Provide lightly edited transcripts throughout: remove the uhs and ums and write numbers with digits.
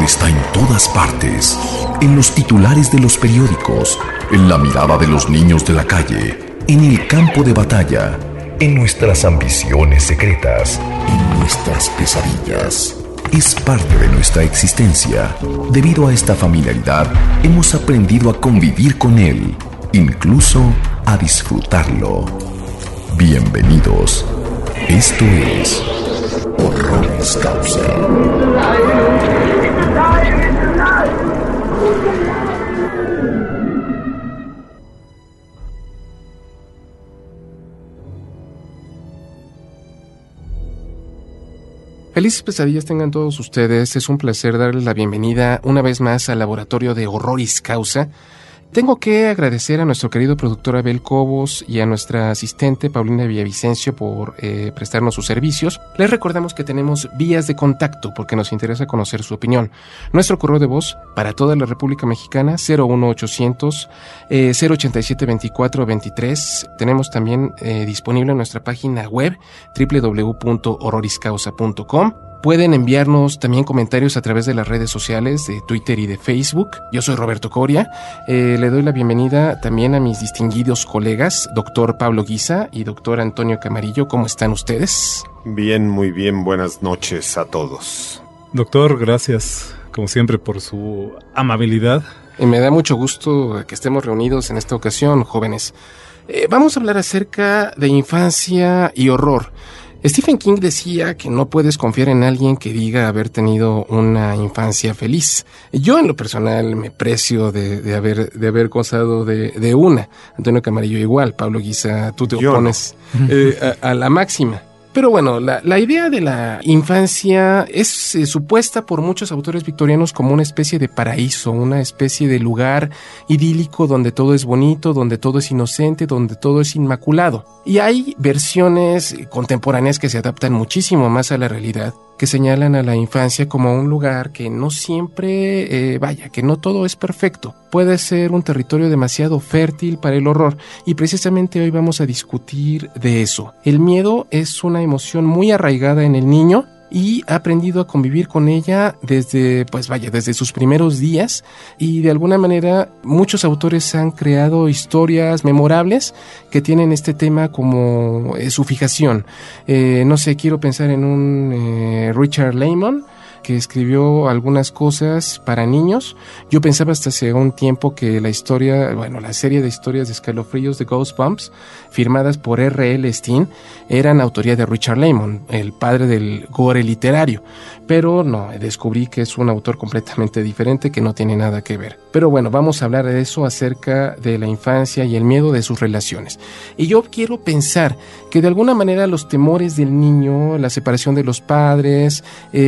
horror está en todas partes, en los titulares de los periódicos, en la mirada de los niños de la calle, en el campo de batalla, en nuestras ambiciones secretas, en nuestras pesadillas. Es parte de nuestra existencia. Debido a esta familiaridad, hemos aprendido a convivir con él, incluso a disfrutarlo. Bienvenidos. Esto es Horroris Causa. Felices pesadillas tengan todos ustedes. Es un placer darles la bienvenida una vez más al laboratorio de Horroris Causa. Tengo que agradecer a nuestro querido productor Abel Cobos y a nuestra asistente Paulina Villavicencio por prestarnos sus servicios. Les recordamos que tenemos vías de contacto porque nos interesa conocer su opinión. Nuestro correo de voz para toda la República Mexicana 01800 087 2423. Tenemos también disponible en nuestra página web www.horroriscausa.com. Pueden enviarnos también comentarios a través de las redes sociales de Twitter y de Facebook. Yo soy Roberto Coria. Le doy la bienvenida también a mis distinguidos colegas, doctor Pablo Guisa y doctor Antonio Camarillo. ¿Cómo están ustedes? Bien, muy bien. Buenas noches a todos. Doctor, gracias, como siempre, por su amabilidad. Y me da mucho gusto que estemos reunidos en esta ocasión, jóvenes. Vamos a hablar acerca de infancia y horror. Stephen King decía que no puedes confiar en alguien que diga haber tenido una infancia feliz. Yo en lo personal me precio de haber gozado de una. Antonio Camarillo igual. Pablo Guisa, tú te opones a la máxima. Pero bueno, la idea de la infancia es supuesta por muchos autores victorianos como una especie de paraíso, una especie de lugar idílico donde todo es bonito, donde todo es inocente, donde todo es inmaculado. Y hay versiones contemporáneas que se adaptan muchísimo más a la realidad, que señalan a la infancia como un lugar que no siempre, que no todo es perfecto. Puede ser un territorio demasiado fértil para el horror, y precisamente hoy vamos a discutir de eso. El miedo es una emoción muy arraigada en el niño y ha aprendido a convivir con ella desde sus primeros días, y de alguna manera muchos autores han creado historias memorables que tienen este tema como su fijación. Quiero pensar en un Richard Lehman, que escribió algunas cosas para niños. Yo pensaba hasta hace un tiempo que la serie de historias de escalofríos de Goosebumps, firmadas por R.L. Stine, eran autoría de Richard Lehman, el padre del gore literario. Pero no, descubrí que es un autor completamente diferente, que no tiene nada que ver. Pero bueno, vamos a hablar de eso, acerca de la infancia y el miedo de sus relaciones. Y yo quiero pensar que de alguna manera los temores del niño, la separación de los padres,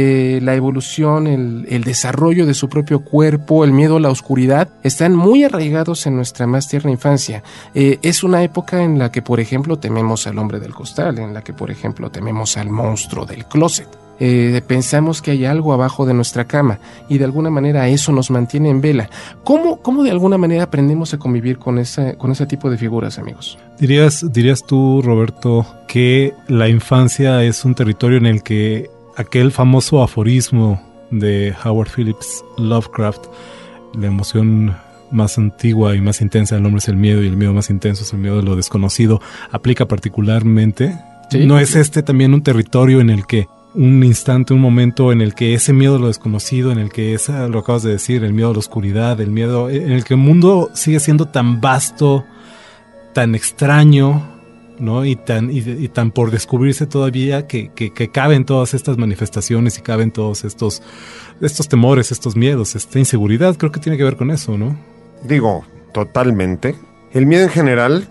la evolución, el desarrollo de su propio cuerpo, el miedo a la oscuridad, están muy arraigados en nuestra más tierna infancia. Es una época en la que, por ejemplo, tememos al hombre del costal, en la que, por ejemplo, tememos al monstruo del closet. Pensamos que hay algo abajo de nuestra cama, y de alguna manera eso nos mantiene en vela. ¿Cómo de alguna manera aprendemos a convivir con ese tipo de figuras, amigos? ¿Dirías tú, Roberto, que la infancia es un territorio en el que aquel famoso aforismo de Howard Phillips Lovecraft, la emoción más antigua y más intensa del hombre es el miedo, y el miedo más intenso es el miedo de lo desconocido, aplica particularmente? Sí. ¿No es este también un territorio en el que un instante, un momento en el que ese miedo a lo desconocido, en el que lo acabas de decir, el miedo a la oscuridad, el miedo en el que el mundo sigue siendo tan vasto, tan extraño, ¿no? Y tan por descubrirse todavía, que caben todas estas manifestaciones y caben todos estos temores, estos miedos, esta inseguridad? Creo que tiene que ver con eso, ¿no? Digo, totalmente. El miedo en general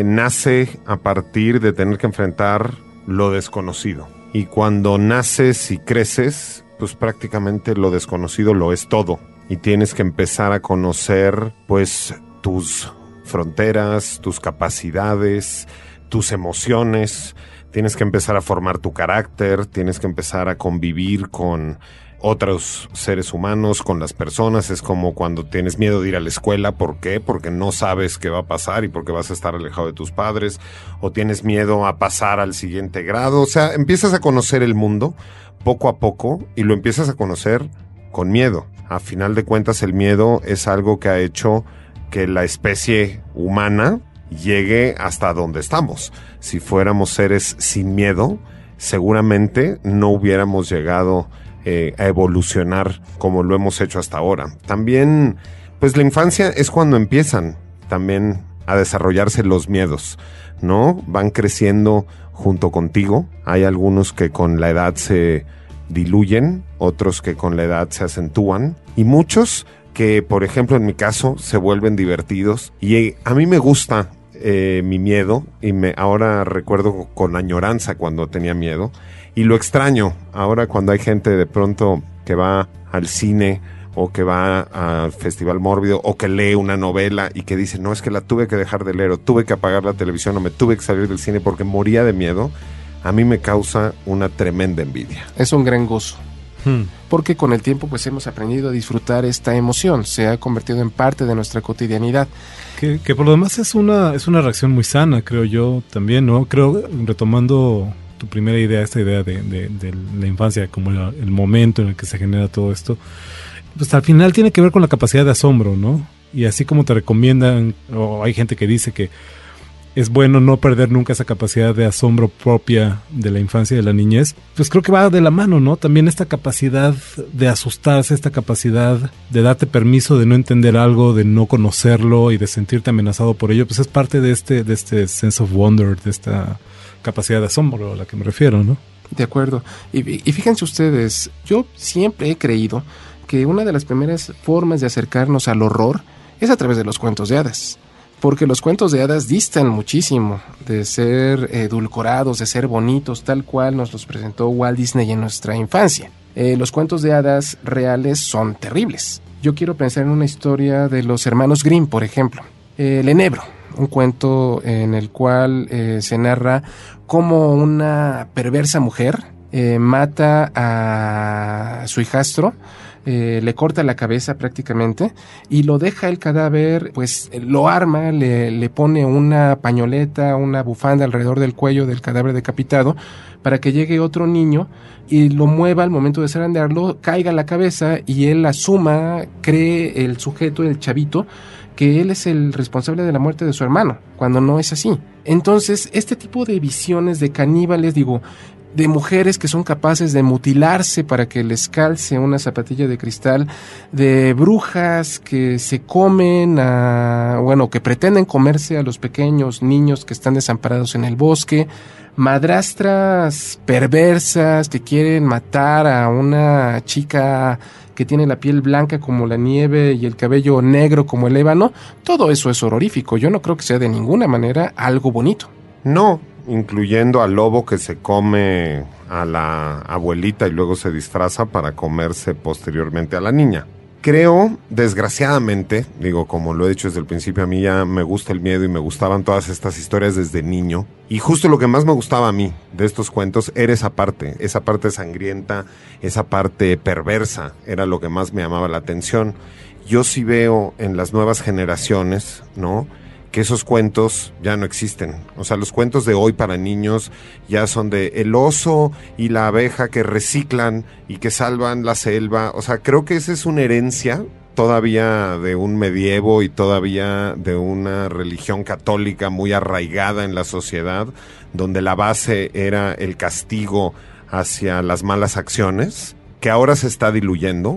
nace a partir de tener que enfrentar lo desconocido. Y cuando naces y creces, pues prácticamente lo desconocido lo es todo. Y tienes que empezar a conocer, pues, tus fronteras, tus capacidades, tus emociones. Tienes que empezar a formar tu carácter, tienes que empezar a convivir con otros seres humanos, con las personas. Es como cuando tienes miedo de ir a la escuela. ¿Por qué? Porque no sabes qué va a pasar y porque vas a estar alejado de tus padres, o tienes miedo a pasar al siguiente grado. O sea, empiezas a conocer el mundo poco a poco, y lo empiezas a conocer con miedo. A final de cuentas, el miedo es algo que ha hecho que la especie humana llegue hasta donde estamos. Si fuéramos seres sin miedo, seguramente no hubiéramos llegado a evolucionar como lo hemos hecho hasta ahora. También, pues la infancia es cuando empiezan también a desarrollarse los miedos, ¿no? Van creciendo junto contigo. Hay algunos que con la edad se diluyen, otros que con la edad se acentúan, y muchos que, por ejemplo, en mi caso, se vuelven divertidos. Y a mí me gusta mi miedo, y ahora recuerdo con añoranza cuando tenía miedo, y lo extraño ahora cuando hay gente de pronto que va al cine o que va al Festival Mórbido o que lee una novela y que dice, no, es que la tuve que dejar de leer, o tuve que apagar la televisión, o me tuve que salir del cine porque moría de miedo. A mí me causa una tremenda envidia. Es un gran gozo. Porque con el tiempo pues hemos aprendido a disfrutar esta emoción, se ha convertido en parte de nuestra cotidianidad. Que por lo demás es una reacción muy sana, creo yo también, ¿no? Creo, retomando tu primera idea, esta idea de la infancia como el momento en el que se genera todo esto, pues al final tiene que ver con la capacidad de asombro, ¿no? Y así como te recomiendan, o hay gente que dice que es bueno no perder nunca esa capacidad de asombro propia de la infancia y de la niñez, pues creo que va de la mano, ¿no? También esta capacidad de asustarse, esta capacidad de darte permiso de no entender algo, de no conocerlo y de sentirte amenazado por ello, pues es parte de este sense of wonder, de esta capacidad de asombro a la que me refiero, ¿no? De acuerdo. Y fíjense ustedes, yo siempre he creído que una de las primeras formas de acercarnos al horror es a través de los cuentos de hadas. Porque los cuentos de hadas distan muchísimo de ser edulcorados, de ser bonitos, tal cual nos los presentó Walt Disney en nuestra infancia. Los cuentos de hadas reales son terribles. Yo quiero pensar en una historia de los hermanos Grimm, por ejemplo. El Enebro, un cuento en el cual se narra cómo una perversa mujer mata a su hijastro, le corta la cabeza prácticamente y lo deja el cadáver, pues lo arma, le pone una pañoleta, una bufanda alrededor del cuello del cadáver decapitado para que llegue otro niño y lo mueva al momento de zarandearlo, caiga la cabeza y él asuma, cree el sujeto, el chavito, que él es el responsable de la muerte de su hermano, cuando no es así. Entonces, este tipo de visiones de caníbales, de mujeres que son capaces de mutilarse para que les calce una zapatilla de cristal, de brujas que se comen que pretenden comerse a los pequeños niños que están desamparados en el bosque, madrastras perversas que quieren matar a una chica que tiene la piel blanca como la nieve y el cabello negro como el ébano. Todo eso es horrorífico. Yo no creo que sea de ninguna manera algo bonito. No, incluyendo al lobo que se come a la abuelita y luego se disfraza para comerse posteriormente a la niña. Creo, desgraciadamente, como lo he dicho desde el principio, a mí ya me gusta el miedo y me gustaban todas estas historias desde niño. Y justo lo que más me gustaba a mí de estos cuentos era esa parte sangrienta, esa parte perversa, era lo que más me llamaba la atención. Yo sí veo en las nuevas generaciones, ¿no?, que esos cuentos ya no existen. O sea, los cuentos de hoy para niños ya son de el oso y la abeja que reciclan y que salvan la selva. O sea, creo que esa es una herencia todavía de un medievo y todavía de una religión católica muy arraigada en la sociedad, donde la base era el castigo hacia las malas acciones, que ahora se está diluyendo.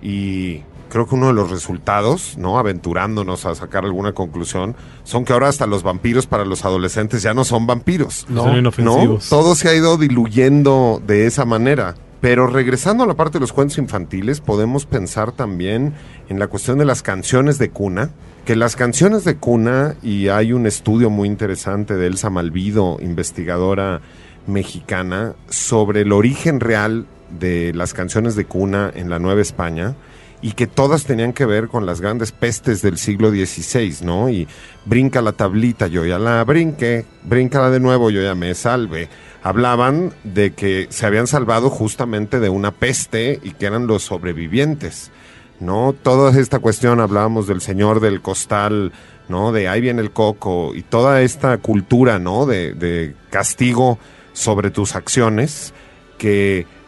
Y creo que uno de los resultados, ¿no?, aventurándonos a sacar alguna conclusión, son que ahora hasta los vampiros para los adolescentes ya no son vampiros. Son inofensivos. ¿No? Todo se ha ido diluyendo de esa manera. Pero regresando a la parte de los cuentos infantiles, podemos pensar también en la cuestión de las canciones de cuna, que las canciones de cuna, y hay un estudio muy interesante de Elsa Malvido, investigadora mexicana, sobre el origen real de las canciones de cuna en la Nueva España, y que todas tenían que ver con las grandes pestes del siglo XVI, ¿no? Y brinca la tablita, yo ya la brinqué, bríncala de nuevo, yo ya me salvé. Hablaban de que se habían salvado justamente de una peste y que eran los sobrevivientes, ¿no? Toda esta cuestión, hablábamos del señor del costal, ¿no?, de ahí viene el coco, y toda esta cultura, ¿no?, de castigo sobre tus acciones, que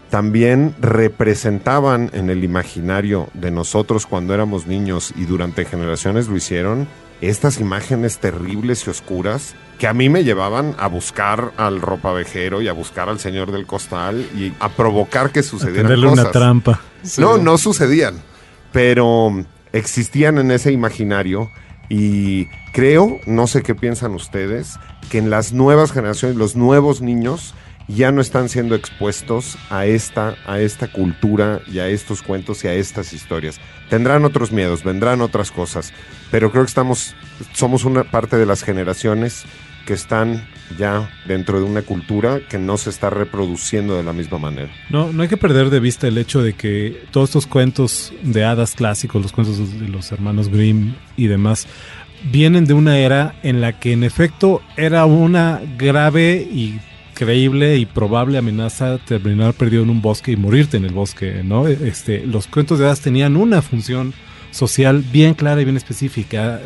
también representaban en el imaginario de nosotros cuando éramos niños y durante generaciones lo hicieron, estas imágenes terribles y oscuras que a mí me llevaban a buscar al ropavejero y a buscar al señor del costal y a provocar que sucedieran cosas. Una trampa. Sí. No sucedían, pero existían en ese imaginario y creo, no sé qué piensan ustedes, que en las nuevas generaciones, los nuevos niños ya no están siendo expuestos a esta cultura y a estos cuentos y a estas historias. Tendrán otros miedos, vendrán otras cosas, pero creo que somos una parte de las generaciones que están ya dentro de una cultura que no se está reproduciendo de la misma manera. No hay que perder de vista el hecho de que todos estos cuentos de hadas clásicos, los cuentos de los hermanos Grimm y demás, vienen de una era en la que en efecto era una grave y creíble y probable amenaza terminar perdido en un bosque y morirte en el bosque, ¿no? Los cuentos de hadas tenían una función social bien clara y bien específica.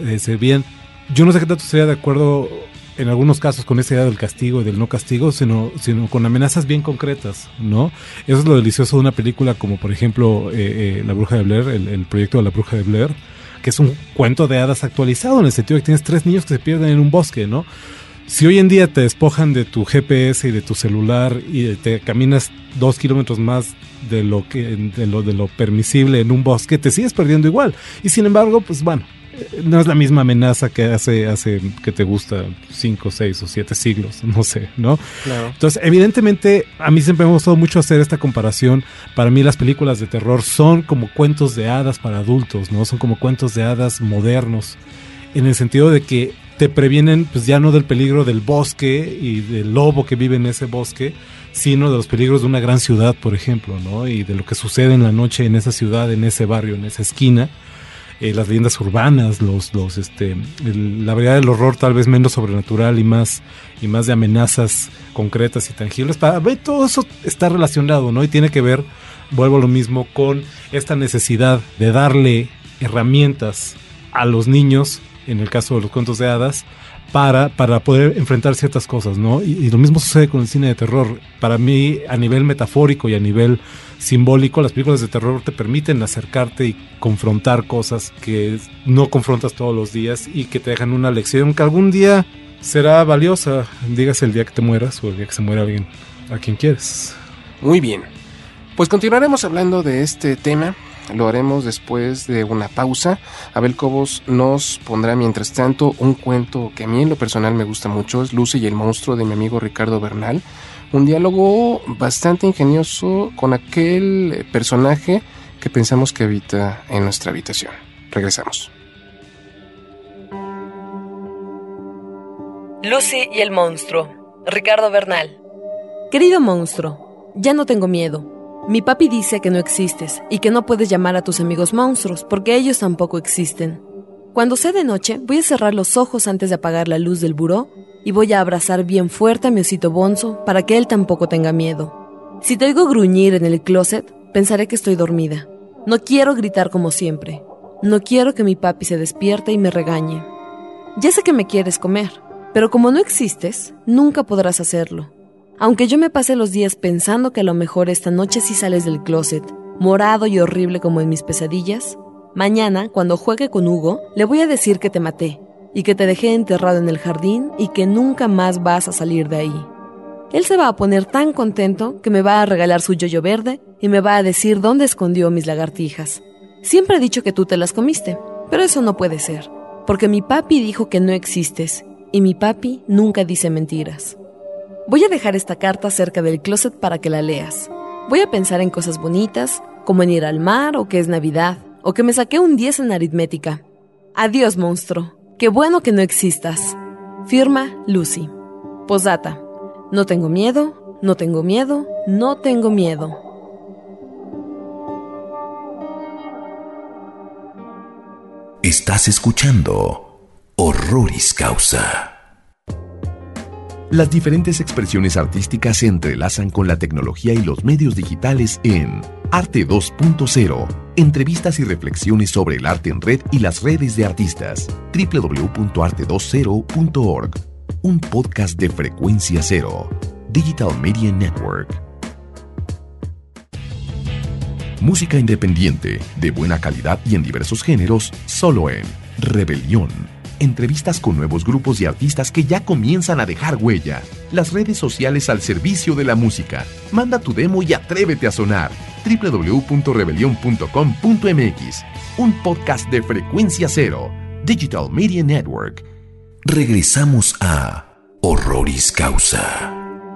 Yo no sé qué tanto estaría de acuerdo en algunos casos con esa idea del castigo y del no castigo, sino con amenazas bien concretas, ¿no? Eso es lo delicioso de una película como por ejemplo La Bruja de Blair, el proyecto de La Bruja de Blair, que es un cuento de hadas actualizado en el sentido de que tienes 3 niños que se pierden en un bosque, ¿no? Si hoy en día te despojan de tu GPS y de tu celular y te caminas 2 kilómetros más de lo permisible en un bosque, te sigues perdiendo igual. Y sin embargo, pues bueno, no es la misma amenaza que hace que te gusta 5, 6 o 7 siglos, no sé, ¿no? Claro. Entonces, evidentemente, a mí siempre me ha gustado mucho hacer esta comparación. Para mí las películas de terror son como cuentos de hadas para adultos, ¿no? Son como cuentos de hadas modernos, en el sentido de que te previenen pues ya no del peligro del bosque y del lobo que vive en ese bosque, sino de los peligros de una gran ciudad, por ejemplo, ¿no? Y de lo que sucede en la noche en esa ciudad, en ese barrio, en esa esquina. Las leyendas urbanas, la variedad del horror tal vez menos sobrenatural y más de amenazas concretas y tangibles. Para ver, todo eso está relacionado, ¿no? Y tiene que ver, vuelvo a lo mismo, con esta necesidad de darle herramientas a los niños, en el caso de los cuentos de hadas, para poder enfrentar ciertas cosas, ¿no? Y lo mismo sucede con el cine de terror. Para mí, a nivel metafórico y a nivel simbólico, las películas de terror te permiten acercarte y confrontar cosas que no confrontas todos los días y que te dejan una lección que algún día será valiosa, dígase el día que te mueras o el día que se muera alguien a quien quieres. Muy bien, pues continuaremos hablando de este tema. Lo haremos después de una pausa. Abel Cobos nos pondrá mientras tanto un cuento que a mí en lo personal me gusta mucho, es Lucy y el monstruo, de mi amigo Ricardo Bernal. Un diálogo bastante ingenioso con aquel personaje que pensamos que habita en nuestra habitación. Regresamos. Lucy y el monstruo, Ricardo Bernal. Querido monstruo, ya no tengo miedo. Mi papi dice que no existes y que no puedes llamar a tus amigos monstruos porque ellos tampoco existen. Cuando sea de noche, voy a cerrar los ojos antes de apagar la luz del buró y voy a abrazar bien fuerte a mi osito Bonzo para que él tampoco tenga miedo. Si te oigo gruñir en el closet, pensaré que estoy dormida. No quiero gritar como siempre. No quiero que mi papi se despierte y me regañe. Ya sé que me quieres comer, pero como no existes, nunca podrás hacerlo. Aunque yo me pase los días pensando que a lo mejor esta noche sí sales del closet, morado y horrible como en mis pesadillas, mañana, cuando juegue con Hugo, le voy a decir que te maté y que te dejé enterrado en el jardín y que nunca más vas a salir de ahí. Él se va a poner tan contento que me va a regalar su yoyo verde y me va a decir dónde escondió mis lagartijas. Siempre he dicho que tú te las comiste, pero eso no puede ser, porque mi papi dijo que no existes y mi papi nunca dice mentiras. Voy a dejar esta carta cerca del closet para que la leas. Voy a pensar en cosas bonitas, como en ir al mar o que es Navidad, o que me saqué un 10 en aritmética. Adiós, monstruo. Qué bueno que no existas. Firma Lucy. Posdata. No tengo miedo, no tengo miedo, no tengo miedo. Estás escuchando Horroris Causa. Las diferentes expresiones artísticas se entrelazan con la tecnología y los medios digitales en Arte 2.0. Entrevistas y reflexiones sobre el arte en red y las redes de artistas. www.arte20.org. Un podcast de Frecuencia Cero. Digital Media Network. Música independiente, de buena calidad y en diversos géneros, solo en Rebelión. Entrevistas con nuevos grupos y artistas que ya comienzan a dejar huella. Las redes sociales al servicio de la música. Manda tu demo y atrévete a sonar. www.rebelion.com.mx. Un podcast de Frecuencia Cero, Digital Media Network. Regresamos a Horroris Causa.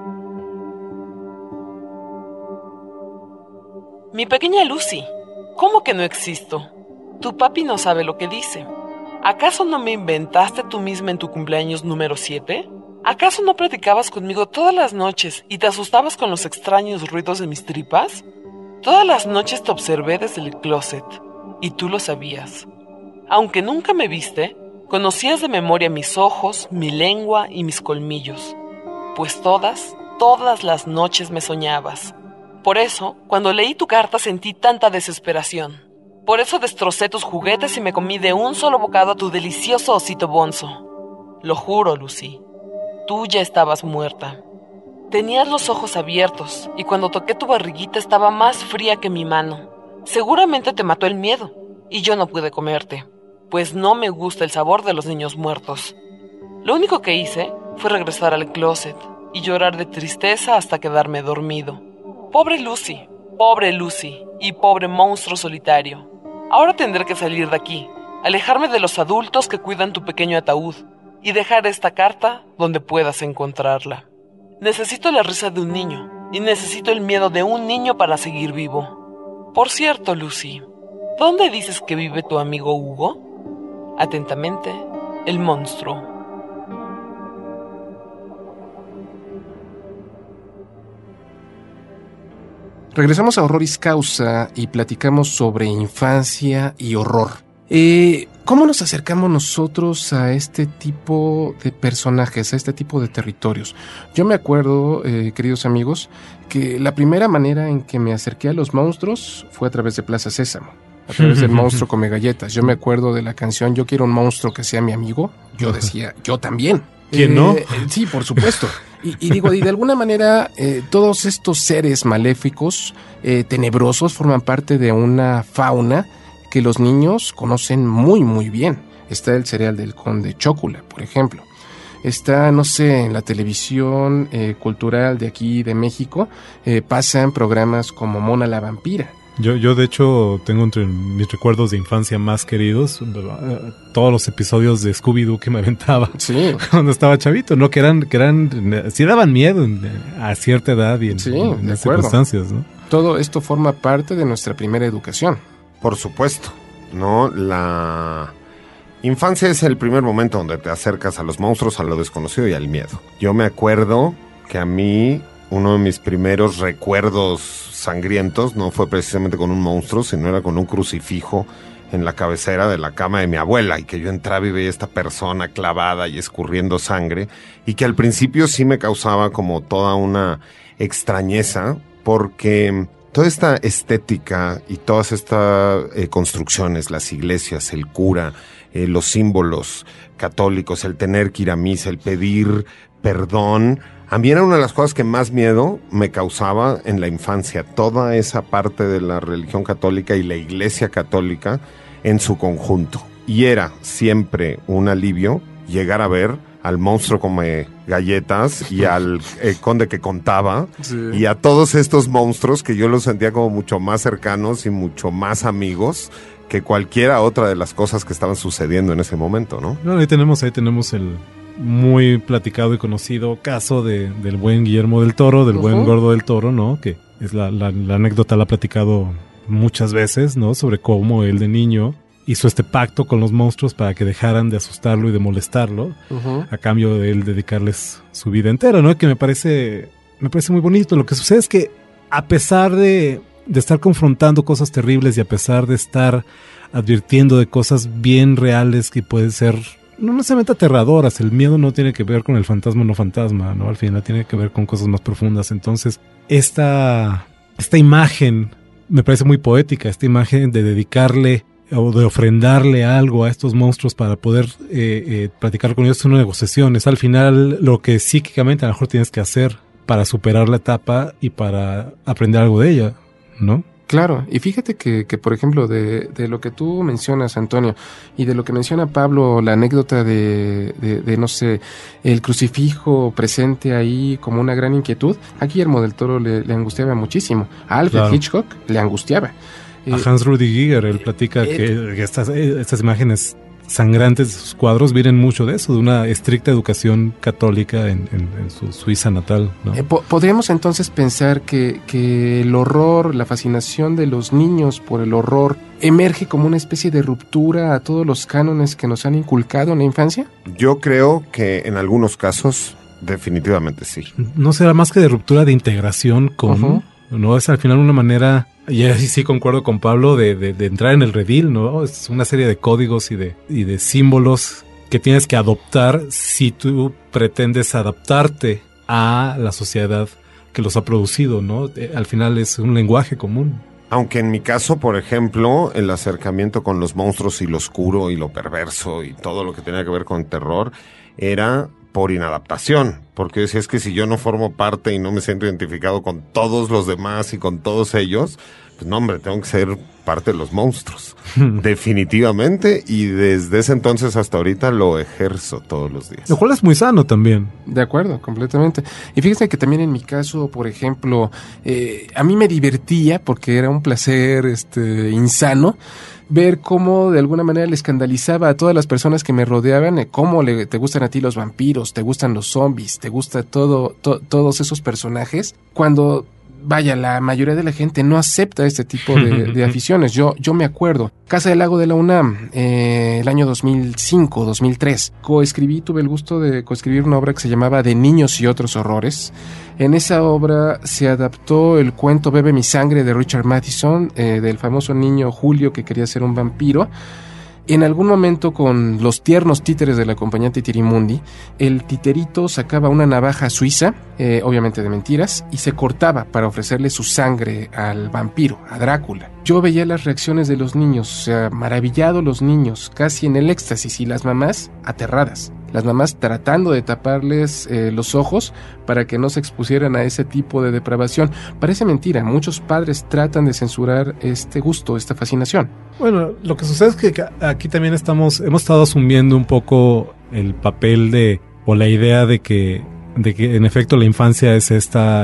Mi pequeña Lucy, ¿cómo que no existo? Tu papi no sabe lo que dice. ¿Acaso no me inventaste tú misma en tu cumpleaños número 7? ¿Acaso no platicabas conmigo todas las noches y te asustabas con los extraños ruidos de mis tripas? Todas las noches te observé desde el closet, y tú lo sabías. Aunque nunca me viste, conocías de memoria mis ojos, mi lengua y mis colmillos. Pues todas las noches me soñabas. Por eso, cuando leí tu carta sentí tanta desesperación. Por eso destrocé tus juguetes y me comí de un solo bocado a tu delicioso osito bonzo. Lo juro, Lucy, tú ya estabas muerta. Tenías los ojos abiertos y cuando toqué tu barriguita estaba más fría que mi mano. Seguramente te mató el miedo y yo no pude comerte, pues no me gusta el sabor de los niños muertos. Lo único que hice fue regresar al closet y llorar de tristeza hasta quedarme dormido. Pobre Lucy y pobre monstruo solitario. Ahora tendré que salir de aquí, alejarme de los adultos que cuidan tu pequeño ataúd y dejar esta carta donde puedas encontrarla. Necesito la risa de un niño y necesito el miedo de un niño para seguir vivo. Por cierto, Lucy, ¿dónde dices que vive tu amigo Hugo? Atentamente, el monstruo. Regresamos a Horroris Causa y platicamos sobre infancia y horror. ¿Cómo nos acercamos nosotros a este tipo de personajes, a este tipo de territorios? Yo me acuerdo, queridos amigos, que la primera manera en que me acerqué a los monstruos fue a través de Plaza Sésamo, a través del monstruo come galletas. Yo me acuerdo de la canción Yo quiero un monstruo que sea mi amigo. Yo decía, yo también. ¿Quién no? Sí, por supuesto. Y digo, y de alguna manera, todos estos seres maléficos, tenebrosos, forman parte de una fauna que los niños conocen muy, muy bien. Está el cereal del Conde Chocula, por ejemplo. Está, no sé, en la televisión cultural de aquí, de México, pasan programas como Mona la Vampira. Yo de hecho tengo entre mis recuerdos de infancia más queridos todos los episodios de Scooby-Doo que me aventaba cuando estaba chavito, ¿no? Que eran sí daban miedo a cierta edad y en las circunstancias, ¿no? Todo esto forma parte de nuestra primera educación. Por supuesto, ¿no? La infancia es el primer momento donde te acercas a los monstruos, a lo desconocido y al miedo. Yo me acuerdo que a mí uno de mis primeros recuerdos sangrientos no fue precisamente con un monstruo, sino era con un crucifijo en la cabecera de la cama de mi abuela, y que yo entraba y veía esta persona clavada y escurriendo sangre, y que al principio sí me causaba como toda una extrañeza, porque toda esta estética y todas estas construcciones, las iglesias, el cura, los símbolos católicos, el tener que ir a misa, el pedir perdón, a mí era una de las cosas que más miedo me causaba en la infancia, toda esa parte de la religión católica y la iglesia católica en su conjunto. Y era siempre un alivio llegar a ver al monstruo come galletas y al conde que contaba, y a todos estos monstruos que yo los sentía como mucho más cercanos y mucho más amigos que cualquiera otra de las cosas que estaban sucediendo en ese momento, ¿no? No, ahí tenemos el muy platicado y conocido caso del buen Guillermo del Toro, del buen Gordo del Toro, ¿no? Que es la anécdota, la ha platicado muchas veces, ¿no? Sobre cómo él de niño hizo este pacto con los monstruos para que dejaran de asustarlo y de molestarlo, a cambio de él dedicarles su vida entera, ¿no? Que me parece muy bonito. Lo que sucede es que a pesar de estar confrontando cosas terribles y a pesar de estar advirtiendo de cosas bien reales que pueden ser no necesariamente aterradoras, el miedo no tiene que ver con el fantasma o no fantasma, ¿no? Al final tiene que ver con cosas más profundas. Entonces, esta imagen me parece muy poética, esta imagen de dedicarle o de ofrendarle algo a estos monstruos para poder platicar con ellos es una negociación. Es al final lo que psíquicamente a lo mejor tienes que hacer para superar la etapa y para aprender algo de ella, ¿no? Claro, y fíjate que por ejemplo, de lo que tú mencionas, Antonio, y de lo que menciona Pablo, la anécdota de no sé, el crucifijo presente ahí como una gran inquietud, a Guillermo del Toro le angustiaba muchísimo, a Alfred Hitchcock le angustiaba. A Hans Rudy Giger, él platica que estas imágenes sangrantes de sus cuadros vienen mucho de eso, de una estricta educación católica en su Suiza natal, ¿no? Podríamos entonces pensar que el horror, la fascinación de los niños por el horror, emerge como una especie de ruptura a todos los cánones que nos han inculcado en la infancia. Yo creo que en algunos casos definitivamente sí. No será más que de ruptura de integración con, ¿no? Es al final una manera... Y ahí sí concuerdo con Pablo de entrar en el redil, ¿no? Es una serie de códigos y de símbolos que tienes que adoptar si tú pretendes adaptarte a la sociedad que los ha producido, ¿no? Al final es un lenguaje común. Aunque en mi caso, por ejemplo, el acercamiento con los monstruos y lo oscuro y lo perverso y todo lo que tenía que ver con terror era por inadaptación, porque decía, es que si yo no formo parte y no me siento identificado con todos los demás y con todos ellos, pues no, hombre, tengo que ser parte de los monstruos, definitivamente, y desde ese entonces hasta ahorita lo ejerzo todos los días. Lo cual es muy sano también. De acuerdo, completamente. Y fíjense que también en mi caso, por ejemplo, a mí me divertía, porque era un placer insano, ver cómo de alguna manera le escandalizaba a todas las personas que me rodeaban, cómo te gustan a ti los vampiros, te gustan los zombies, te gusta todos esos personajes, cuando, vaya, la mayoría de la gente no acepta este tipo de aficiones. Yo me acuerdo, Casa del Lago de la UNAM, el año 2005, 2003, tuve el gusto de coescribir una obra que se llamaba De niños y otros horrores. En esa obra se adaptó el cuento Bebe mi sangre de Richard Matheson, del famoso niño Julio que quería ser un vampiro. En algún momento, con los tiernos títeres de la compañía Titirimundi, el titerito sacaba una navaja suiza, obviamente de mentiras, y se cortaba para ofrecerle su sangre al vampiro, a Drácula. Yo veía las reacciones de los niños, o sea, maravillados los niños, casi en el éxtasis, y las mamás aterradas. Las mamás tratando de taparles los ojos para que no se expusieran a ese tipo de depravación. Parece mentira, muchos padres tratan de censurar este gusto, esta fascinación. Bueno, lo que sucede es que aquí también hemos estado asumiendo un poco el papel o la idea de que en efecto la infancia es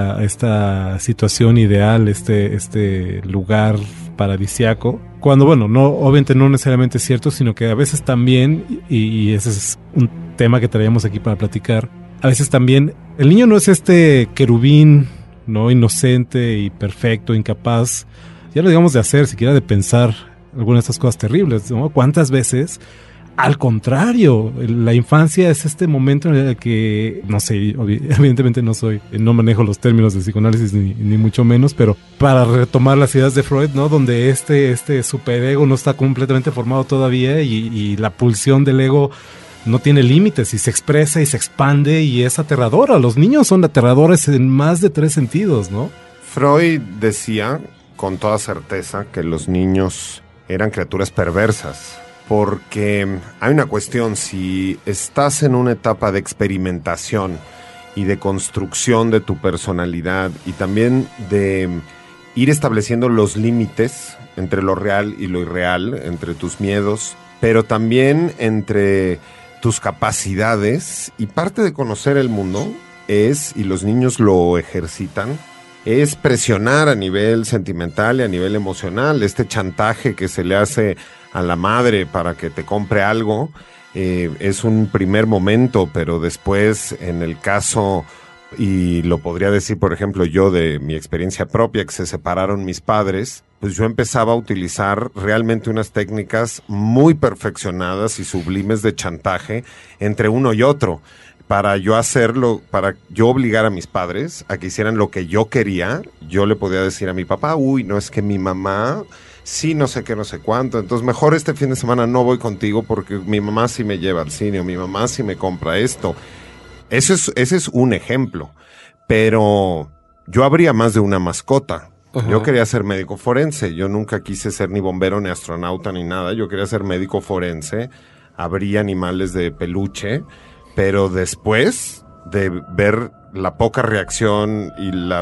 esta situación ideal, este lugar paradisiaco, cuando bueno, no, obviamente no necesariamente es cierto, sino que a veces también, y ese es un tema que traíamos aquí para platicar, a veces también el niño no es este querubín, ¿no? Inocente y perfecto, incapaz, ya lo digamos de hacer, siquiera de pensar algunas de estas cosas terribles, ¿no? ¿Cuántas veces? Al contrario, la infancia es este momento en el que, no sé, evidentemente no manejo los términos de psicoanálisis ni mucho menos, pero para retomar las ideas de Freud, ¿no? Donde este superego no está completamente formado todavía y la pulsión del ego no tiene límites y se expresa y se expande y es aterradora. Los niños son aterradores en más de 3 sentidos, ¿no? Freud decía con toda certeza que los niños eran criaturas perversas. Porque hay una cuestión, si estás en una etapa de experimentación y de construcción de tu personalidad y también de ir estableciendo los límites entre lo real y lo irreal, entre tus miedos, pero también entre tus capacidades, y parte de conocer el mundo es, y los niños lo ejercitan, es presionar a nivel sentimental y a nivel emocional, este chantaje que se le hace a la madre para que te compre algo, es un primer momento, pero después, en el caso, y lo podría decir, por ejemplo, yo de mi experiencia propia, que se separaron mis padres, pues yo empezaba a utilizar realmente unas técnicas muy perfeccionadas y sublimes de chantaje entre uno y otro, para yo hacerlo, para yo obligar a mis padres a que hicieran lo que yo quería. Yo le podía decir a mi papá, uy, no, es que mi mamá sí no sé qué, no sé cuánto, entonces mejor este fin de semana no voy contigo porque mi mamá sí me lleva al cine o mi mamá sí me compra esto. Ese es un ejemplo, pero yo habría más de una mascota. Uh-huh. Yo quería ser médico forense, yo nunca quise ser ni bombero ni astronauta ni nada, yo quería ser médico forense, habría animales de peluche, pero después de ver la poca reacción y lo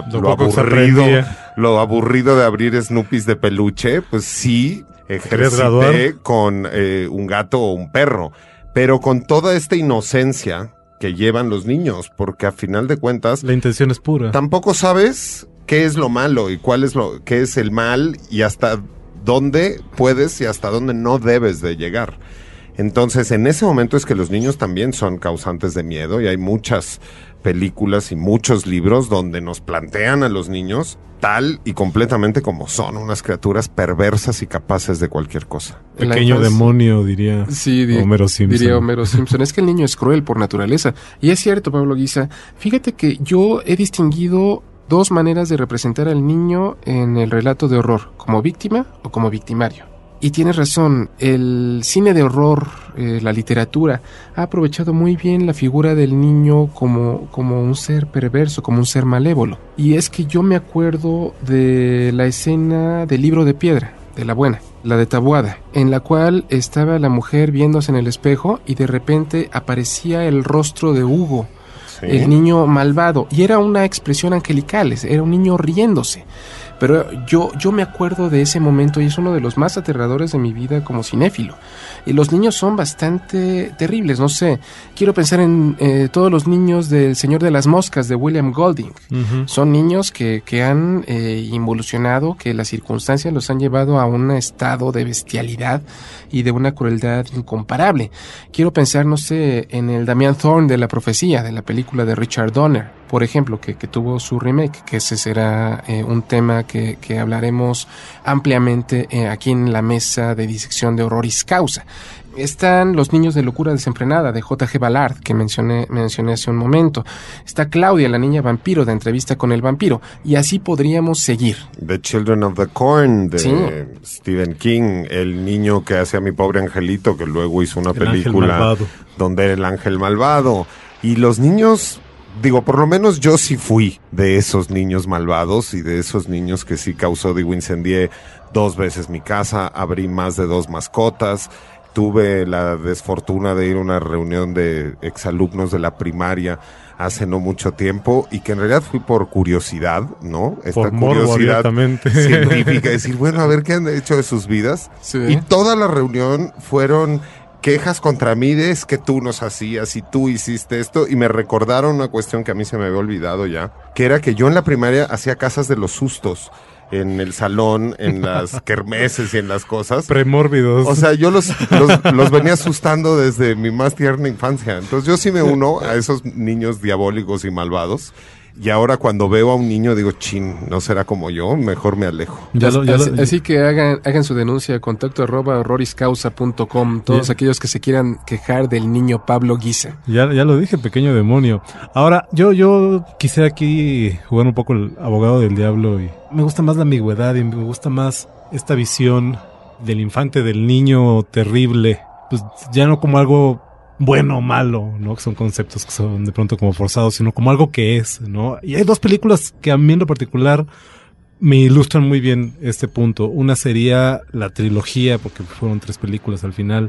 aburrido de abrir Snoopys de peluche, pues sí, ejercité con un gato o un perro, pero con toda esta inocencia que llevan los niños, porque a final de cuentas la intención es pura. Tampoco sabes qué es lo malo y qué es el mal y hasta dónde puedes y hasta dónde no debes de llegar. Entonces, en ese momento es que los niños también son causantes de miedo y hay muchas películas y muchos libros donde nos plantean a los niños tal y completamente como son, unas criaturas perversas y capaces de cualquier cosa. Pequeño demonio, diría Homero Simpson. Diría Homero Simpson. Es que el niño es cruel por naturaleza. Y es cierto, Pablo Guisa. Fíjate que yo he distinguido dos maneras de representar al niño en el relato de horror, como víctima o como victimario. Y tienes razón, el cine de horror, la literatura, ha aprovechado muy bien la figura del niño como un ser perverso, como un ser malévolo. Y es que yo me acuerdo de la escena del Libro de Piedra, de la buena, la de Taboada, en la cual estaba la mujer viéndose en el espejo y de repente aparecía el rostro de Hugo, ¿sí? El niño malvado, y era una expresión angelical, era un niño riéndose. Pero yo me acuerdo de ese momento y es uno de los más aterradores de mi vida como cinéfilo. Y los niños son bastante terribles, no sé. Quiero pensar en todos los niños del Señor de las Moscas de William Golding. Uh-huh. Son niños que han involucionado, que las circunstancias los han llevado a un estado de bestialidad y de una crueldad incomparable. Quiero pensar, no sé, en el Damian Thorne de La Profecía, de la película de Richard Donner, por ejemplo, que tuvo su remake, que ese será un tema que hablaremos ampliamente aquí en la mesa de disección de Horroris Causa. Están Los niños de locura desenfrenada de J.G. Ballard, que mencioné hace un momento. Está Claudia, la niña vampiro, de Entrevista con el vampiro. Y así podríamos seguir. The Children of the Corn de Stephen King, el niño que hace a Mi Pobre Angelito, que luego hizo una película donde era el ángel malvado. Y los niños... Digo, por lo menos yo sí fui de esos niños malvados y de esos niños que sí causó, incendié 2 veces mi casa, abrí más de 2 mascotas, tuve la desfortuna de ir a una reunión de exalumnos de la primaria hace no mucho tiempo y que en realidad fui por curiosidad, ¿no? Esta curiosidad científica, decir, bueno, a ver qué han hecho de sus vidas. Sí. Y toda la reunión fueron... quejas contra mí de es que tú nos hacías y tú hiciste esto, y me recordaron una cuestión que a mí se me había olvidado ya, que era que yo en la primaria hacía casas de los sustos en el salón, en las kermeses y en las cosas. Premórbidos. O sea, yo los venía asustando desde mi más tierna infancia. Entonces yo sí me uno a esos niños diabólicos y malvados. Y ahora cuando veo a un niño digo, chin, no será como yo, mejor me alejo. Así que hagan su denuncia, contacto@horroriscausa.com, todos aquellos que se quieran quejar del niño Pablo Guisa. Ya lo dije, pequeño demonio. Ahora, yo quisiera aquí jugar un poco el abogado del diablo y me gusta más la ambigüedad y me gusta más esta visión del infante, del niño terrible, pues ya no como algo bueno o malo, ¿no? Que son conceptos que son de pronto como forzados, sino como algo que es, ¿no? Y hay 2 películas que a mí en lo particular me ilustran muy bien este punto. Una sería la trilogía, porque fueron 3 películas al final,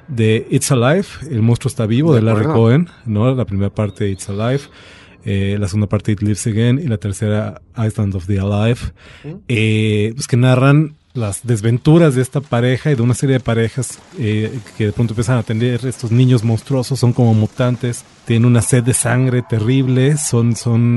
de It's Alive, El monstruo está vivo, de Larry Cohen, ¿no? La primera parte, It's Alive, la segunda parte, It Lives Again, y la tercera, Island of the Alive, pues que narran las desventuras de esta pareja y de una serie de parejas que de pronto empiezan a tener estos niños monstruosos, son como mutantes, tienen una sed de sangre terrible, son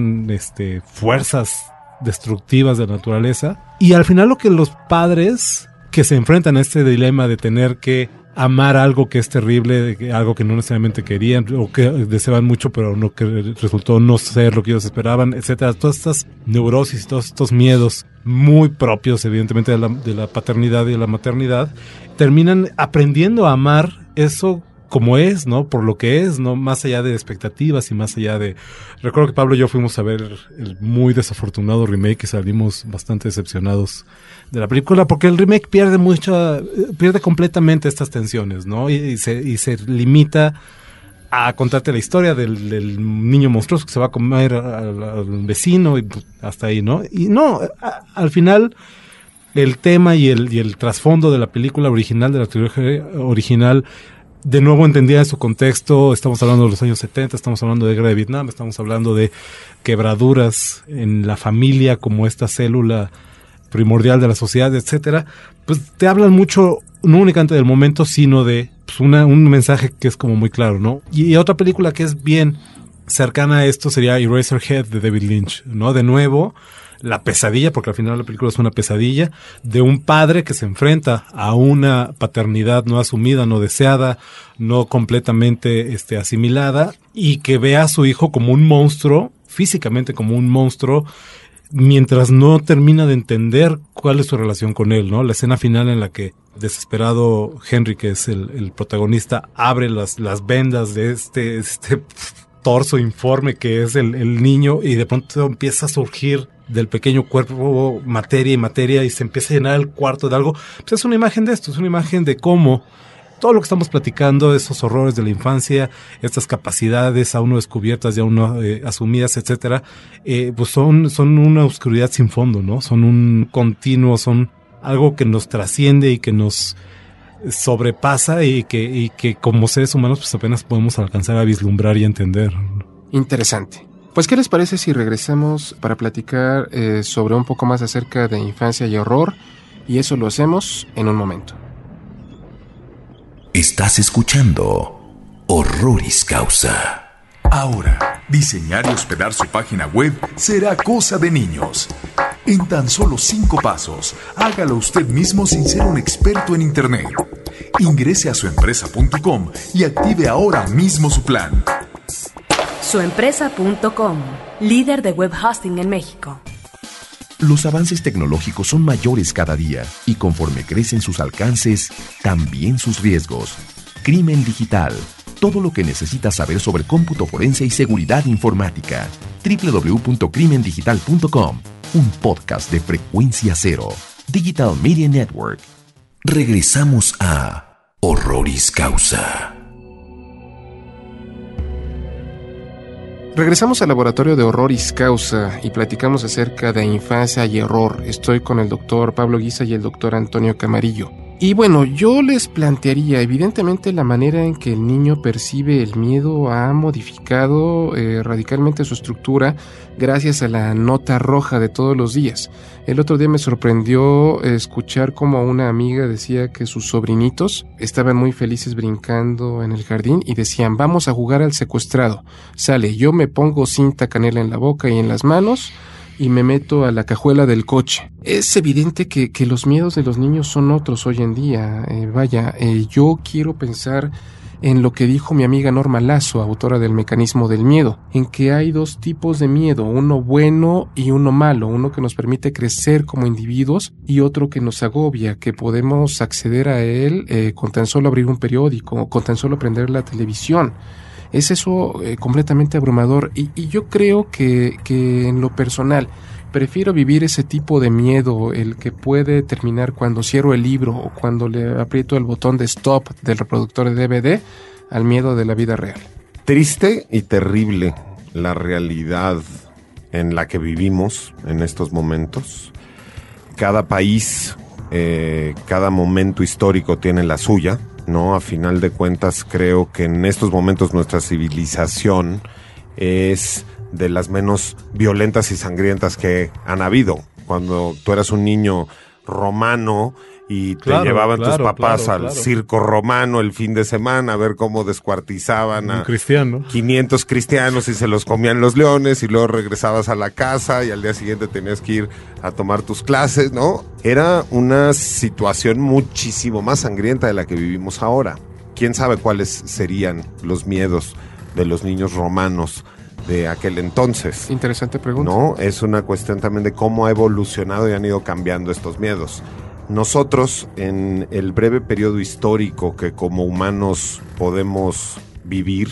fuerzas destructivas de la naturaleza. Y al final lo que los padres que se enfrentan a este dilema de tener que amar algo que es terrible, algo que no necesariamente querían o que deseaban mucho pero no, que resultó no ser lo que ellos esperaban, etcétera, todas estas neurosis, todos estos miedos muy propios evidentemente de la paternidad y de la maternidad, terminan aprendiendo a amar eso como es, ¿no? Por lo que es, ¿no? Más allá de expectativas y más allá de... Recuerdo que Pablo y yo fuimos a ver el muy desafortunado remake y salimos bastante decepcionados de la película porque el remake pierde completamente estas tensiones, ¿no? Y se limita a contarte la historia del niño monstruoso que se va a comer al vecino y hasta ahí, ¿no? Y no, al final el tema y el trasfondo de la película original, de la trilogía original, de nuevo entendida en su contexto. Estamos hablando de los años 70, estamos hablando de guerra de Vietnam, estamos hablando de quebraduras en la familia como esta célula primordial de la sociedad, etcétera. Pues te hablan mucho, no únicamente del momento, sino de pues, un mensaje que es como muy claro, ¿no? Y otra película que es bien cercana a esto sería Eraserhead de David Lynch, ¿no? De nuevo, la pesadilla, porque al final la película es una pesadilla, de un padre que se enfrenta a una paternidad no asumida, no deseada, no completamente asimilada, y que ve a su hijo como un monstruo, físicamente como un monstruo, mientras no termina de entender cuál es su relación con él, ¿no? La escena final en la que desesperado Henry, que es el protagonista, abre las vendas de este torso informe que es el niño, y de pronto empieza a surgir del pequeño cuerpo materia y se empieza a llenar el cuarto de algo. Pues es una imagen de esto, es una imagen de cómo todo lo que estamos platicando, esos horrores de la infancia, estas capacidades aún no descubiertas y aún no asumidas, etcétera, pues son una oscuridad sin fondo, ¿no? Son un continuo, son algo que nos trasciende y que nos sobrepasa y que como seres humanos pues apenas podemos alcanzar a vislumbrar y entender. Interesante. Pues, ¿qué les parece si regresamos para platicar sobre un poco más acerca de infancia y horror? Y eso lo hacemos en un momento. Estás escuchando Horroris Causa. Ahora, diseñar y hospedar su página web será cosa de niños. En tan solo 5 pasos, hágalo usted mismo sin ser un experto en Internet. Ingrese a suempresa.com y active ahora mismo su plan. Suempresa.com, líder de web hosting en México. Los avances tecnológicos son mayores cada día y conforme crecen sus alcances, también sus riesgos. Crimen Digital. Todo lo que necesitas saber sobre cómputo forense y seguridad informática. www.crimendigital.com. Un podcast de Frecuencia Cero. Digital Media Network. Regresamos a Horroris Causa. Regresamos al laboratorio de Horroris Causa y platicamos acerca de infancia y horror. Estoy con el doctor Pablo Guisa y el doctor Antonio Camarillo. Y bueno, yo les plantearía, evidentemente la manera en que el niño percibe el miedo ha modificado radicalmente su estructura gracias a la nota roja de todos los días. El otro día me sorprendió escuchar como una amiga decía que sus sobrinitos estaban muy felices brincando en el jardín y decían, vamos a jugar al secuestrado. Sale, yo me pongo cinta canela en la boca y en las manos y me meto a la cajuela del coche. Es evidente que los miedos de los niños son otros hoy en día. Yo quiero pensar en lo que dijo mi amiga Norma Lazo, autora del Mecanismo del Miedo, en que hay 2 tipos de miedo, uno bueno y uno malo, uno que nos permite crecer como individuos y otro que nos agobia, que podemos acceder a él con tan solo abrir un periódico, con tan solo prender la televisión. Es eso completamente abrumador y yo creo que en lo personal prefiero vivir ese tipo de miedo, el que puede terminar cuando cierro el libro o cuando le aprieto el botón de stop del reproductor de DVD, al miedo de la vida real. Triste y terrible la realidad en la que vivimos en estos momentos. Cada país, cada momento histórico tiene la suya, ¿no? A final de cuentas, creo que en estos momentos nuestra civilización es de las menos violentas y sangrientas que han habido. Cuando tú eras un niño romano y te llevaban tus papás al circo romano el fin de semana a ver cómo descuartizaban a 500 cristianos y se los comían los leones, y luego regresabas a la casa y al día siguiente tenías que ir a tomar tus clases, ¿no? Era una situación muchísimo más sangrienta de la que vivimos ahora. ¿Quién sabe cuáles serían los miedos de los niños romanos de aquel entonces? Interesante pregunta. No, es una cuestión también de cómo ha evolucionado y han ido cambiando estos miedos. Nosotros, en el breve periodo histórico que como humanos podemos vivir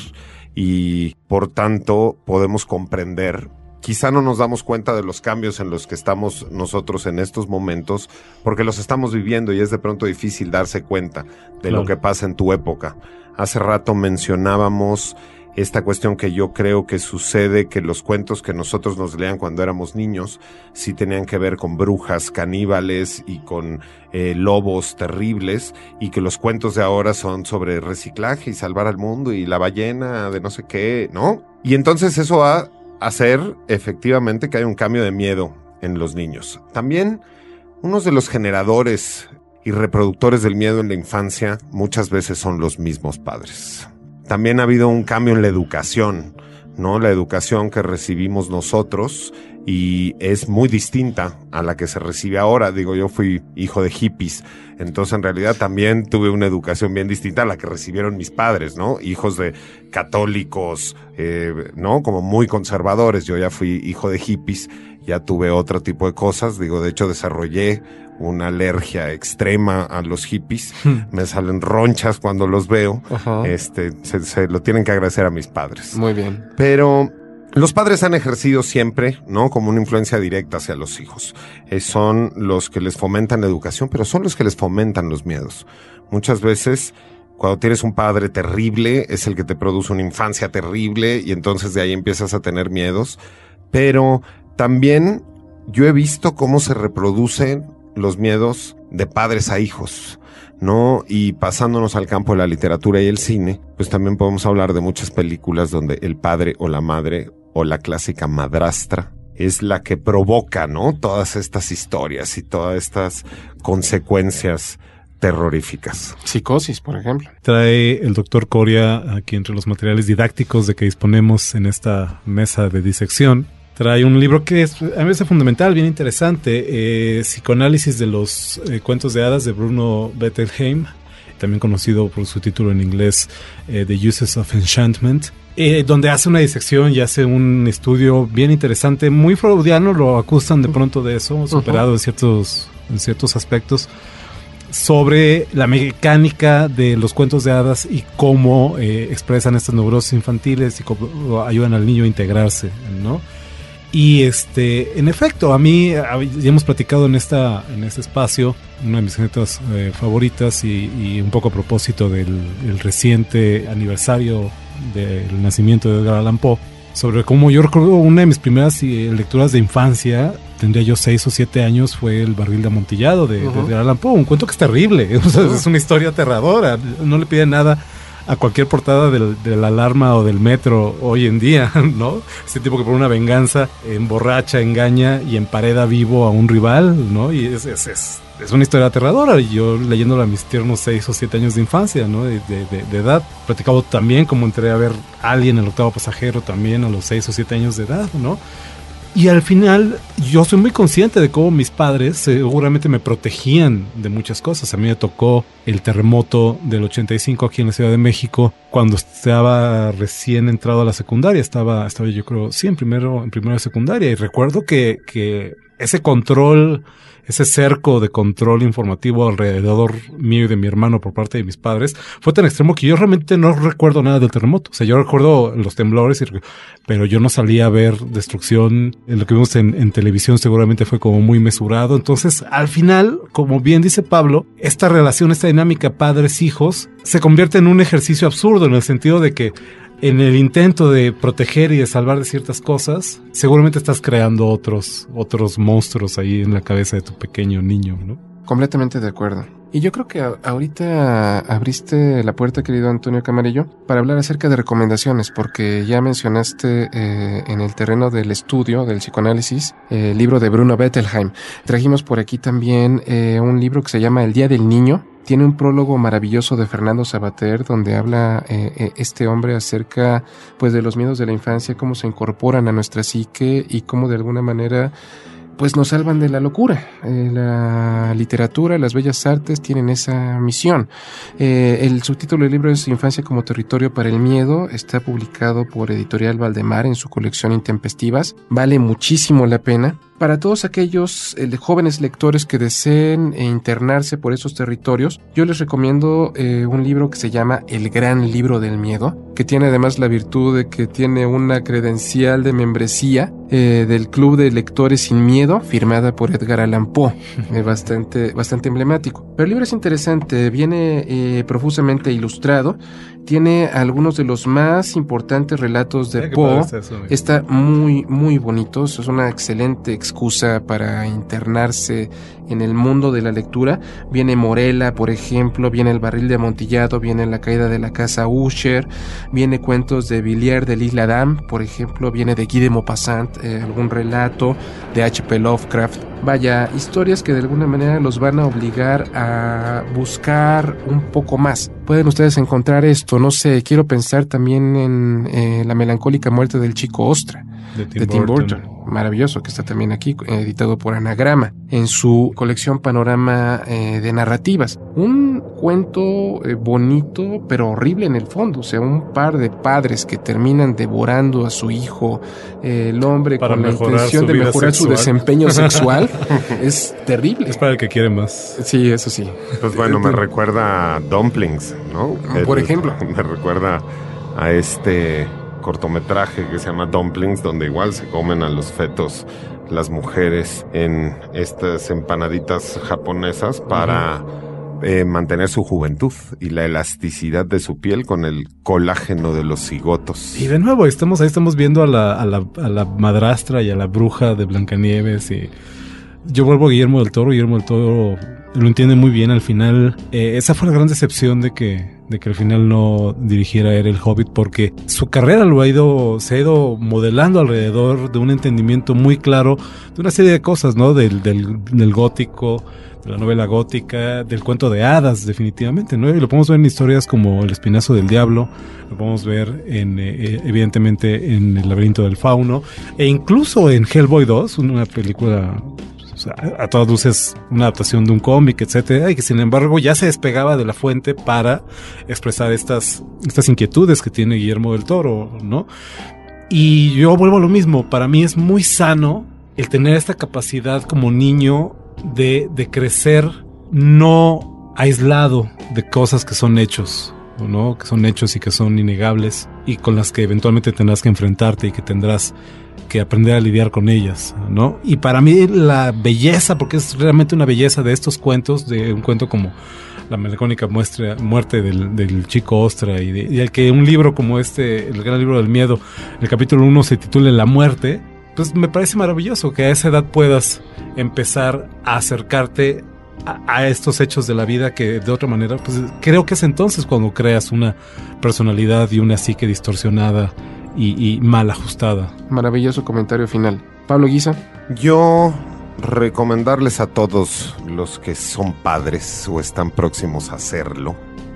y por tanto podemos comprender, quizá no nos damos cuenta de los cambios en los que estamos nosotros en estos momentos, porque los estamos viviendo y es de pronto difícil darse cuenta de lo que pasa en tu época. Hace rato mencionábamos esta cuestión que yo creo que sucede, que los cuentos que nosotros nos leían cuando éramos niños sí tenían que ver con brujas, caníbales y con lobos terribles, y que los cuentos de ahora son sobre reciclaje y salvar al mundo y la ballena de no sé qué, ¿no? Y entonces eso va a hacer efectivamente que haya un cambio de miedo en los niños. También unos de los generadores y reproductores del miedo en la infancia muchas veces son los mismos padres. También ha habido un cambio en la educación, ¿no? La educación que recibimos nosotros y es muy distinta a la que se recibe ahora. Digo, yo fui hijo de hippies, entonces en realidad también tuve una educación bien distinta a la que recibieron mis padres, ¿no? Hijos de católicos, ¿no? Como muy conservadores. Yo ya fui hijo de hippies, ya tuve otro tipo de cosas. Digo, de hecho desarrollé una alergia extrema a los hippies. Me salen ronchas cuando los veo. Ajá. Se lo tienen que agradecer a mis padres. Muy bien. Pero los padres han ejercido siempre, ¿no? Como una influencia directa hacia los hijos. Son los que les fomentan la educación, pero son los que les fomentan los miedos. Muchas veces, cuando tienes un padre terrible, es el que te produce una infancia terrible y entonces de ahí empiezas a tener miedos. Pero también yo he visto cómo se reproducen los miedos de padres a hijos, ¿no? Y pasándonos al campo de la literatura y el cine, pues también podemos hablar de muchas películas donde el padre o la madre o la clásica madrastra es la que provoca, ¿no? Todas estas historias y todas estas consecuencias terroríficas. Psicosis, por ejemplo. Trae el doctor Coria aquí entre los materiales didácticos de que disponemos en esta mesa de disección. Trae un libro que es, a mí me parece fundamental, bien interesante, Psicoanálisis de los cuentos de hadas de Bruno Bettelheim, también conocido por su título en inglés, The Uses of Enchantment, donde hace una disección y hace un estudio bien interesante, muy freudiano, lo acusan de pronto de eso, superado en ciertos aspectos, sobre la mecánica de los cuentos de hadas y cómo expresan estas neurosis infantiles y cómo ayudan al niño a integrarse, ¿no? Y en efecto, a mí, ya hemos platicado en este espacio, una de mis escenas favoritas y un poco a propósito del reciente aniversario del nacimiento de Edgar Allan Poe, sobre cómo yo recuerdo una de mis primeras lecturas de infancia, tendría yo 6 o 7 años, fue El barril de amontillado de Edgar Allan Poe, un cuento que es terrible, o sea, es una historia aterradora, no le pide nada a cualquier portada de la alarma o del metro hoy en día, ¿no? Este tipo que por una venganza emborracha, engaña y empareda vivo a un rival, ¿no? Y es una historia aterradora. Y yo leyéndola a mis tiernos 6 o 7 años de infancia, ¿no? De edad. Platicado también como entré a ver Alien, el octavo pasajero, también a los 6 o 7 años de edad, ¿no? Y al final, yo soy muy consciente de cómo mis padres seguramente me protegían de muchas cosas. A mí me tocó el terremoto del 85 aquí en la Ciudad de México, cuando estaba recién entrado a la secundaria. Estaba yo creo, sí, en primero de secundaria. Y recuerdo que ese control, ese cerco de control informativo alrededor mío y de mi hermano por parte de mis padres fue tan extremo que yo realmente no recuerdo nada del terremoto. O sea, yo recuerdo los temblores, pero yo no salía a ver destrucción. Lo que vimos en televisión seguramente fue como muy mesurado. Entonces, al final, como bien dice Pablo, esta relación, esta dinámica padres-hijos se convierte en un ejercicio absurdo, en el sentido de que en el intento de proteger y de salvar de ciertas cosas, seguramente estás creando otros monstruos ahí en la cabeza de tu pequeño niño, ¿no? Completamente de acuerdo. Y yo creo que ahorita abriste la puerta, querido Antonio Camarillo, para hablar acerca de recomendaciones, porque ya mencionaste en el terreno del estudio, del psicoanálisis, el libro de Bruno Bettelheim. Trajimos por aquí también un libro que se llama El Día del Niño. Tiene un prólogo maravilloso de Fernando Savater, donde habla este hombre acerca pues de los miedos de la infancia, cómo se incorporan a nuestra psique y cómo de alguna manera pues nos salvan de la locura. La literatura, las bellas artes tienen esa misión. El subtítulo del libro es Infancia como territorio para el miedo. Está publicado por Editorial Valdemar en su colección Intempestivas. Vale muchísimo la pena. para todos aquellos jóvenes lectores que deseen internarse por esos territorios, yo les recomiendo un libro que se llama El Gran Libro del Miedo, que tiene además la virtud de que tiene una credencial de membresía del Club de Lectores Sin Miedo, firmada por Edgar Allan Poe, bastante emblemático. Pero el libro es interesante, viene profusamente ilustrado, tiene algunos de los más importantes relatos de Poe, está muy, muy bonito, eso es una excelente excusa para internarse en el mundo de la lectura. Viene Morella, por ejemplo, viene El Barril de Amontillado, viene La Caída de la Casa Usher, viene cuentos de Villiers de l'Isle Adam, por ejemplo, viene de Guy de Maupassant, algún relato de H.P. Lovecraft. Vaya, historias que de alguna manera los van a obligar a buscar un poco más. Pueden ustedes encontrar esto, no sé, quiero pensar también en La melancólica muerte del chico Ostra, de Tim Burton. Maravilloso, que está también aquí, editado por Anagrama, en su colección Panorama de narrativas. Un cuento bonito, pero horrible en el fondo. O sea, un par de padres que terminan devorando a su hijo, el hombre para con la intención de mejorar su desempeño sexual. Es terrible. Es para el que quiere más. Sí, eso sí. Pues bueno, me recuerda a Dumplings, ¿no? Por ejemplo. Me recuerda a este cortometraje que se llama Dumplings, donde igual se comen a los fetos las mujeres en estas empanaditas japonesas para mantener su juventud y la elasticidad de su piel con el colágeno de los cigotos. Y de nuevo, estamos viendo a la madrastra y a la bruja de Blancanieves, y yo vuelvo a Guillermo del Toro lo entiende muy bien al final. Esa fue la gran decepción de que al final no dirigiera él El Hobbit, porque su carrera se ha ido modelando alrededor de un entendimiento muy claro de una serie de cosas, ¿no? Del gótico, de la novela gótica, del cuento de hadas, definitivamente, ¿no? Y lo podemos ver en historias como El Espinazo del Diablo, lo podemos ver evidentemente en El Laberinto del Fauno, e incluso en Hellboy 2, una película, o sea, a todas luces una adaptación de un cómic, etcétera, y que sin embargo ya se despegaba de la fuente para expresar estas inquietudes que tiene Guillermo del Toro, ¿no? Y yo vuelvo a lo mismo, para mí es muy sano el tener esta capacidad como niño de crecer no aislado de cosas que son hechos, ¿no? Que son hechos y que son innegables y con las que eventualmente tendrás que enfrentarte y que tendrás que aprender a lidiar con ellas, ¿no? Y para mí la belleza, porque es realmente una belleza de estos cuentos, de un cuento como La melancólica muerte del chico Ostra y el que un libro como El Gran Libro del Miedo, el capítulo 1 se titule La Muerte, pues me parece maravilloso que a esa edad puedas empezar a acercarte a estos hechos de la vida que de otra manera, pues creo que es entonces cuando creas una personalidad y una psique distorsionada y mal ajustada. Maravilloso comentario final. Pablo Guisa. Yo recomendarles a todos los que son padres o están próximos a hacerlo,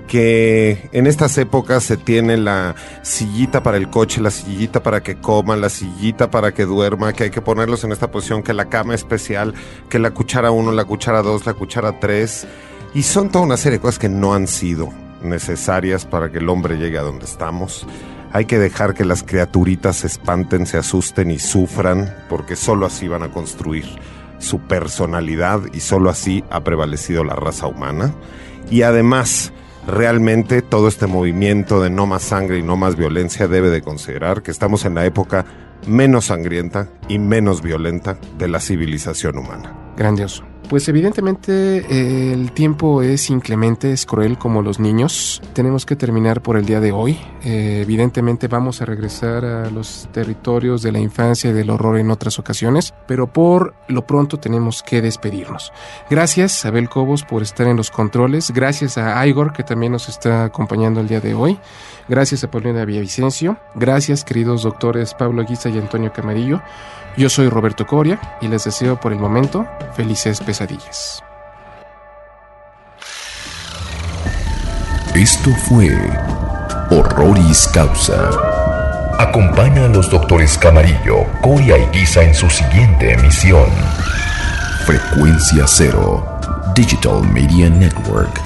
que en estas épocas se tiene la sillita para el coche, la sillita para que coma, la sillita para que duerma, que hay que ponerlos en esta posición, que la cama especial, que la cuchara 1, la cuchara 2, la cuchara 3, y son toda una serie de cosas que no han sido necesarias para que el hombre llegue a donde estamos. Hay que dejar que las criaturitas se espanten, se asusten y sufran, porque solo así van a construir su personalidad y solo así ha prevalecido la raza humana. Y además, realmente todo este movimiento de no más sangre y no más violencia debe de considerar que estamos en la época menos sangrienta y menos violenta de la civilización humana. Grandioso. Pues evidentemente el tiempo es inclemente, es cruel como los niños. Tenemos que terminar por el día de hoy. Evidentemente vamos a regresar a los territorios de la infancia y del horror en otras ocasiones, pero por lo pronto tenemos que despedirnos. Gracias a Abel Cobos por estar en los controles. Gracias a Igor, que también nos está acompañando el día de hoy. Gracias a Paulina Villavicencio. Gracias, queridos doctores Pablo Guisa y Antonio Camarillo. Yo soy Roberto Coria y les deseo por el momento felices pesadillas. Esto fue Horroris Causa. Acompaña a los doctores Camarillo, Coria y Guisa en su siguiente emisión. Frecuencia Cero, Digital Media Network.